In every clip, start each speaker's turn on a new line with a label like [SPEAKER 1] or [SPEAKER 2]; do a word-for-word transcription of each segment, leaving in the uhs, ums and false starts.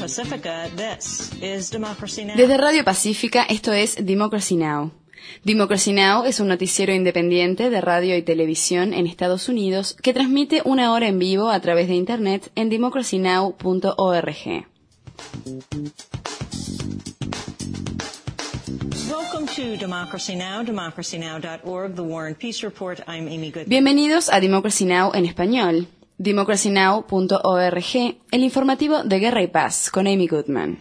[SPEAKER 1] Pacifica, this is Democracy Now!
[SPEAKER 2] Desde Radio Pacífica, esto es Democracy Now! Democracy Now! Es un noticiero independiente de radio y televisión en Estados Unidos que transmite una hora en vivo a través de Internet en democracy now punto org.
[SPEAKER 1] Welcome to Democracy Now!, democracy now dot org, The War and Peace Report. I'm Amy Goodman.
[SPEAKER 2] Bienvenidos a Democracy Now! En español. democracy now punto org, el informativo de Guerra y Paz, con Amy Goodman.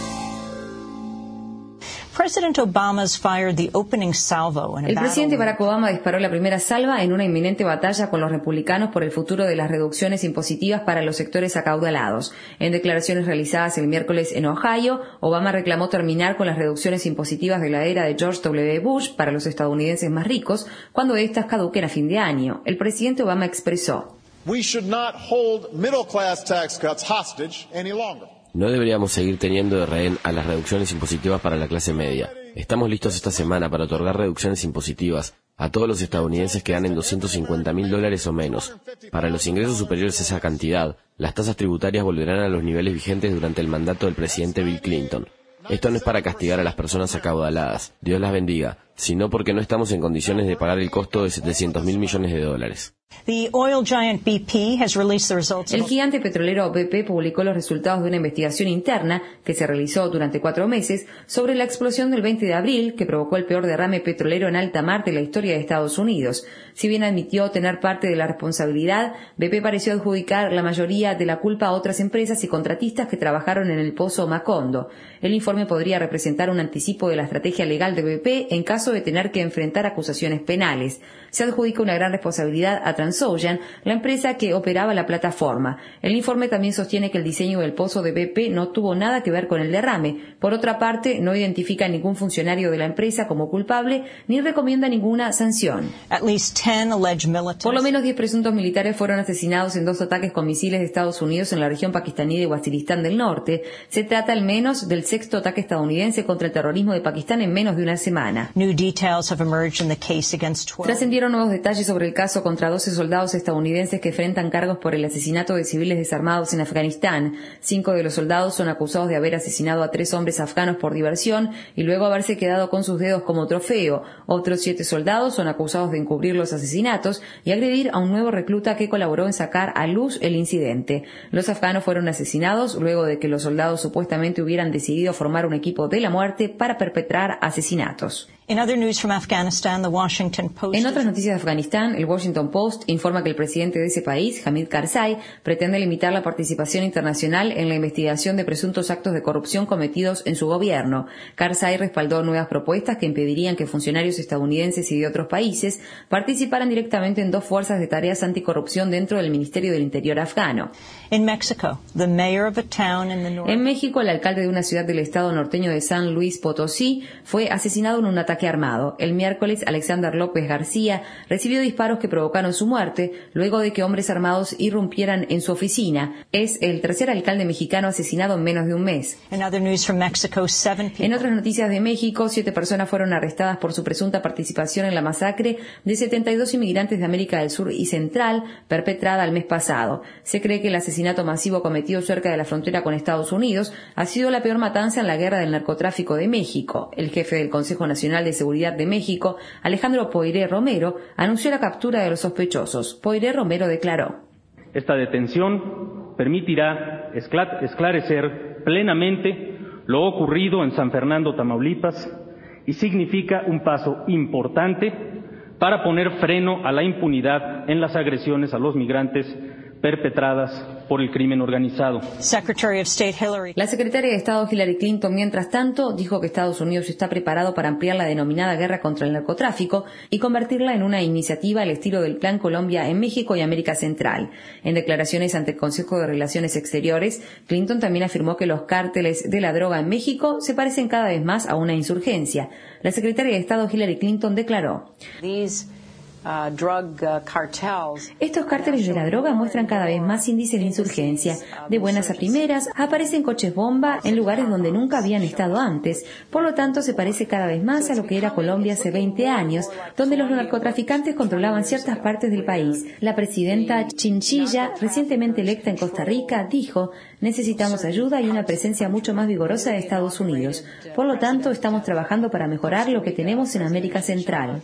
[SPEAKER 1] President Obama's fired the opening salvo in a
[SPEAKER 3] El presidente
[SPEAKER 1] battle.
[SPEAKER 3] Barack Obama disparó la primera salva en una inminente batalla con los republicanos por el futuro de las reducciones impositivas para los sectores acaudalados. En declaraciones realizadas el miércoles en Ohio, Obama reclamó terminar con las reducciones impositivas de la era de George W. Bush para los estadounidenses más ricos cuando éstas caduquen a fin de año. El presidente Obama expresó:
[SPEAKER 4] We should not hold middle-class tax cuts hostage any longer.
[SPEAKER 5] No deberíamos seguir teniendo de rehén a las reducciones impositivas para la clase media. Estamos listos esta semana para otorgar reducciones impositivas a todos los estadounidenses que ganen doscientos cincuenta mil dólares o menos. Para los ingresos superiores a esa cantidad, las tasas tributarias volverán a los niveles vigentes durante el mandato del presidente Bill Clinton. Esto no es para castigar a las personas acaudaladas, Dios las bendiga, sino porque no estamos en condiciones de pagar el costo de setecientos mil millones de dólares.
[SPEAKER 1] The oil giant B P has released the results
[SPEAKER 3] El
[SPEAKER 1] of
[SPEAKER 3] gigante petrolero B P publicó los resultados de una investigación interna que se realizó durante cuatro meses sobre la explosión del veinte de abril que provocó el peor derrame petrolero en alta mar de la historia de Estados Unidos. Si bien admitió tener parte de la responsabilidad, B P pareció adjudicar la mayoría de la culpa a otras empresas y contratistas que trabajaron en el pozo Macondo. El informe podría representar un anticipo de la estrategia legal de B P en caso de tener que enfrentar acusaciones penales. Se adjudica una gran responsabilidad a Transocean, la empresa que operaba la plataforma. El informe también sostiene que el diseño del pozo de B P no tuvo nada que ver con el derrame. Por otra parte, no identifica a ningún funcionario de la empresa como culpable ni recomienda ninguna sanción.
[SPEAKER 1] at least ten alleged militants.
[SPEAKER 3] Por lo menos diez presuntos militares fueron asesinados en dos ataques con misiles de Estados Unidos en la región pakistaní de Waziristán del Norte. Se trata al menos del sexto ataque estadounidense contra el terrorismo de Pakistán en menos de una semana.
[SPEAKER 1] New details have emerged in the case against twelve.
[SPEAKER 3] Trascendieron nuevos detalles sobre el caso contra doce soldados estadounidenses que enfrentan cargos por el asesinato de civiles desarmados en Afganistán. Cinco de los soldados son acusados de haber asesinado a tres hombres afganos por diversión y luego haberse quedado con sus dedos como trofeo. Otros siete soldados son acusados de encubrir los asesinatos y agredir a un nuevo recluta que colaboró en sacar a luz el incidente. Los afganos fueron asesinados luego de que los soldados supuestamente hubieran decidido formar un equipo de la muerte para perpetrar asesinatos.
[SPEAKER 1] In other news from Afghanistan, the Washington Post.
[SPEAKER 3] En otras noticias de Afganistán, el Washington Post informa que el presidente de ese país, Hamid Karzai, pretende limitar la participación internacional en la investigación de presuntos actos de corrupción cometidos en su gobierno. Karzai respaldó nuevas propuestas que impedirían que funcionarios estadounidenses y de otros países participaran directamente en dos fuerzas de tareas anticorrupción dentro del Ministerio del Interior afgano.
[SPEAKER 1] In Mexico, the mayor of a town in the north.
[SPEAKER 3] En México, el alcalde de una ciudad del estado norteño de San Luis Potosí fue asesinado en un ataque armado. El miércoles, Alexander López García recibió disparos que provocaron su muerte luego de que hombres armados irrumpieran en su oficina. Es el tercer alcalde mexicano asesinado en menos de un mes.
[SPEAKER 1] In other news from Mexico, seven people.
[SPEAKER 3] En otras noticias de México, siete personas fueron arrestadas por su presunta participación en la masacre de setenta y dos inmigrantes de América del Sur y Central perpetrada el mes pasado. Se cree que el asesinato masivo cometido cerca de la frontera con Estados Unidos ha sido la peor matanza en la guerra del narcotráfico de México. El jefe del Consejo Nacional de Seguridad de México, Alejandro Poiré Romero, anunció la captura de los sospechosos. Poiré Romero declaró:
[SPEAKER 6] Esta detención permitirá escla- esclarecer plenamente lo ocurrido en San Fernando, Tamaulipas, y significa un paso importante para poner freno a la impunidad en las agresiones a los migrantes perpetradas por el crimen organizado.
[SPEAKER 1] Secretary of State Hillary.
[SPEAKER 3] La secretaria de Estado Hillary Clinton, mientras tanto, dijo que Estados Unidos está preparado para ampliar la denominada guerra contra el narcotráfico y convertirla en una iniciativa al estilo del Plan Colombia en México y América Central. En declaraciones ante el Consejo de Relaciones Exteriores, Clinton también afirmó que los cárteles de la droga en México se parecen cada vez más a una insurgencia. La secretaria de Estado Hillary Clinton declaró:
[SPEAKER 1] These
[SPEAKER 3] Estos cárteles de la droga muestran cada vez más índices de insurgencia. De buenas a primeras, aparecen coches bomba en lugares donde nunca habían estado antes. Por lo tanto, se parece cada vez más a lo que era Colombia hace veinte años, donde los narcotraficantes controlaban ciertas partes del país. La presidenta Chinchilla, recientemente electa en Costa Rica, dijo: necesitamos ayuda y una presencia mucho más vigorosa de Estados Unidos. Por lo tanto, estamos trabajando para mejorar lo que tenemos en América Central.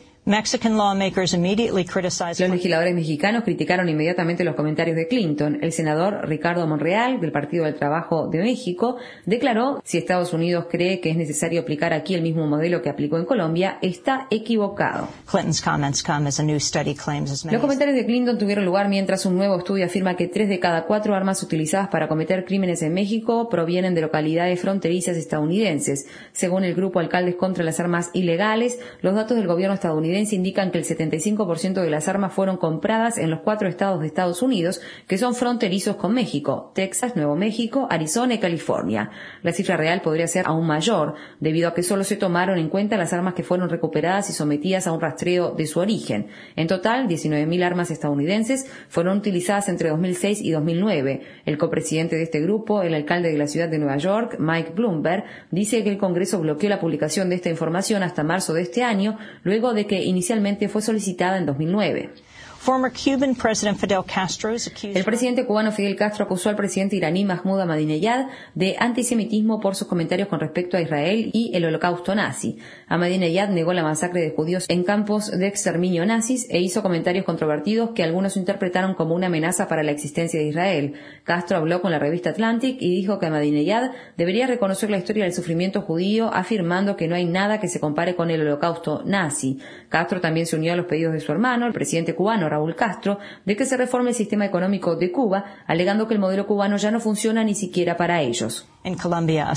[SPEAKER 3] Los legisladores mexicanos criticaron inmediatamente los comentarios de Clinton. El senador Ricardo Monreal, del Partido del Trabajo de México, declaró: si Estados Unidos cree que es necesario aplicar aquí el mismo modelo que aplicó en Colombia, está equivocado. Los comentarios de Clinton tuvieron lugar mientras un nuevo estudio afirma que tres de cada cuatro armas utilizadas para cometer crímenes en México provienen de localidades fronterizas estadounidenses. Según el grupo Alcaldes contra las Armas Ilegales, los datos del gobierno estadounidense indican que el setenta y cinco por ciento de las armas fueron compradas en los cuatro estados de Estados Unidos que son fronterizos con México: Texas, Nuevo México, Arizona y California. La cifra real podría ser aún mayor, debido a que solo se tomaron en cuenta las armas que fueron recuperadas y sometidas a un rastreo de su origen. En total, diecinueve mil armas estadounidenses fueron utilizadas entre dos mil seis y dos mil nueve. El copresidente de este grupo, el alcalde de la ciudad de Nueva York, Mike Bloomberg, dice que el Congreso bloqueó la publicación de esta información hasta marzo de este año, luego de que inicialmente fue solicitada en dos mil nueve. El presidente cubano Fidel Castro acusó al presidente iraní Mahmoud Ahmadinejad de antisemitismo por sus comentarios con respecto a Israel y el holocausto nazi. Ahmadinejad negó la masacre de judíos en campos de exterminio nazis e hizo comentarios controvertidos que algunos interpretaron como una amenaza para la existencia de Israel. Castro habló con la revista Atlantic y dijo que Ahmadinejad debería reconocer la historia del sufrimiento judío, afirmando que no hay nada que se compare con el holocausto nazi. Castro también se unió a los pedidos de su hermano, el presidente cubano Raúl Castro, de que se reforme el sistema económico de Cuba, alegando que el modelo cubano ya no funciona ni siquiera para ellos. En Colombia,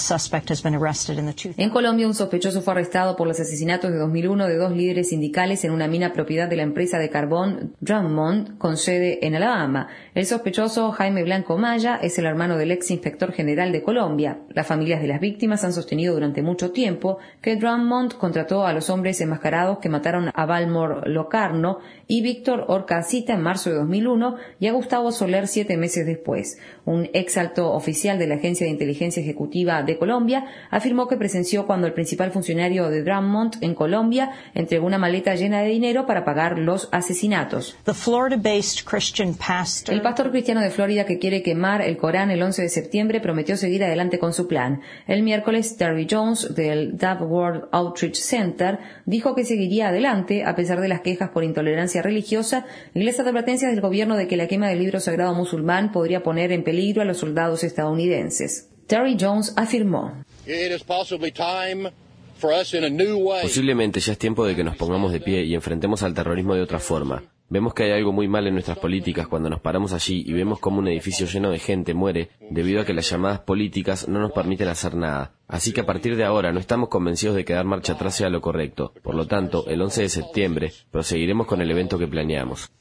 [SPEAKER 3] un sospechoso fue arrestado por los asesinatos de dos mil uno de dos líderes sindicales en una mina propiedad de la empresa de carbón Drummond, con sede en Alabama. El sospechoso, Jaime Blanco Maya, es el hermano del ex inspector general de Colombia. Las familias de las víctimas han sostenido durante mucho tiempo que Drummond contrató a los hombres enmascarados que mataron a Balmor Locarno y Víctor Orcasita en marzo de dos mil uno y a Gustavo Soler siete meses después. Un ex alto oficial de la Agencia de Inteligencia Ejecutiva de Colombia afirmó que presenció cuando el principal funcionario de Drummond en Colombia entregó una maleta llena de dinero para pagar los asesinatos. El pastor cristiano de Florida que quiere quemar el Corán el once de septiembre prometió seguir adelante con su plan. El miércoles, Terry Jones del Dove World Outreach Center dijo que seguiría adelante a pesar de las quejas por intolerancia religiosa y las advertencias del gobierno de que la quema del libro sagrado musulmán podría poner en peligro a los soldados estadounidenses. Terry Jones afirmó:
[SPEAKER 5] posiblemente ya es tiempo de que nos pongamos de pie y enfrentemos al terrorismo de otra forma. Vemos que hay algo muy mal en nuestras políticas cuando nos paramos allí y vemos cómo un edificio lleno de gente muere debido a que las llamadas políticas no nos permiten hacer nada. Así que a partir de ahora no estamos convencidos de que dar marcha atrás sea lo correcto. Por lo tanto, el once de septiembre proseguiremos con el evento que planeamos.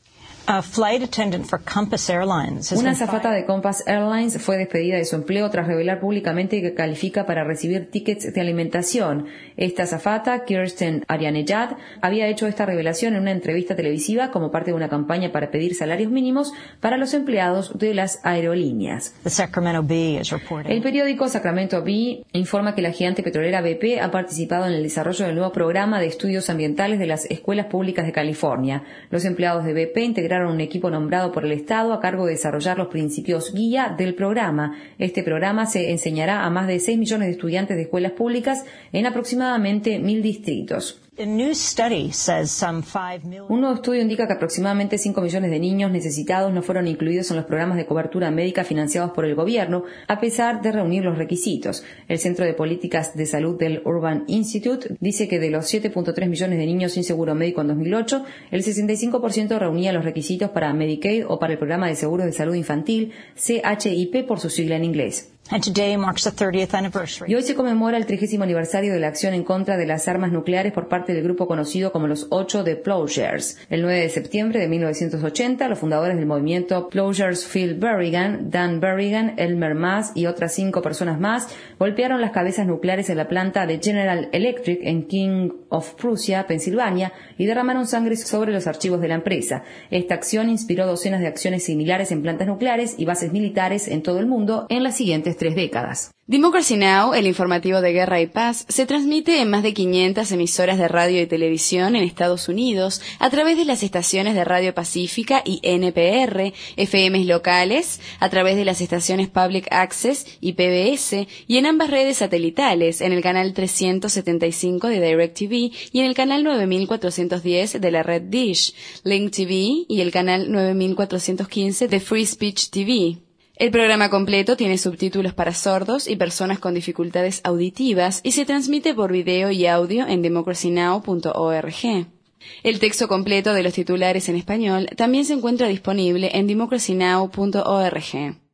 [SPEAKER 3] Una azafata de Compass Airlines fue despedida de su empleo tras revelar públicamente que califica para recibir tickets de alimentación. Esta azafata, Kirsten Arianejad, había hecho esta revelación en una entrevista televisiva como parte de una campaña para pedir salarios mínimos para los empleados de las aerolíneas. El periódico Sacramento Bee informa que la gigante petrolera B P ha participado en el desarrollo del nuevo programa de estudios ambientales de las escuelas públicas de California. Los empleados de B P integraron un equipo nombrado por el Estado a cargo de desarrollar los principios guía del programa. Este programa se enseñará a más de seis millones de estudiantes de escuelas públicas en aproximadamente mil distritos. Un nuevo estudio indica que aproximadamente cinco millones de niños necesitados no fueron incluidos en los programas de cobertura médica financiados por el gobierno, a pesar de reunir los requisitos. El Centro de Políticas de Salud del Urban Institute dice que de los siete punto tres millones de niños sin seguro médico en dos mil ocho, el sesenta y cinco por ciento reunía los requisitos para Medicaid o para el programa de seguros de salud infantil, C H I P por su sigla en inglés.
[SPEAKER 1] And today marks the thirtieth anniversary.
[SPEAKER 3] Y hoy se conmemora el trigésimo aniversario de la acción en contra de las armas nucleares por parte del grupo conocido como los Ocho de Plowshares. El nueve de septiembre de mil novecientos ochenta, los fundadores del movimiento Plowshares, Phil Berrigan, Dan Berrigan, Elmer Maas y otras cinco personas más, golpearon las cabezas nucleares en la planta de General Electric en King of Prussia, Pensilvania, y derramaron sangre sobre los archivos de la empresa. Esta acción inspiró docenas de acciones similares en plantas nucleares y bases militares en todo el mundo en las siguientes tres décadas.
[SPEAKER 2] Democracy Now!, el informativo de guerra y paz, se transmite en más de quinientas emisoras de radio y televisión en Estados Unidos a través de las estaciones de Radio Pacífica y N P R, F Ms locales, a través de las estaciones Public Access y P B S, y en ambas redes satelitales, en el canal trescientos setenta y cinco de DirecTV y en el canal nueve mil cuatrocientos diez de la red Dish, Link T V y el canal nueve mil cuatrocientos quince de Free Speech T V. El programa completo tiene subtítulos para sordos y personas con dificultades auditivas y se transmite por video y audio en democracy now punto org. El texto completo de los titulares en español también se encuentra disponible en democracy now punto org.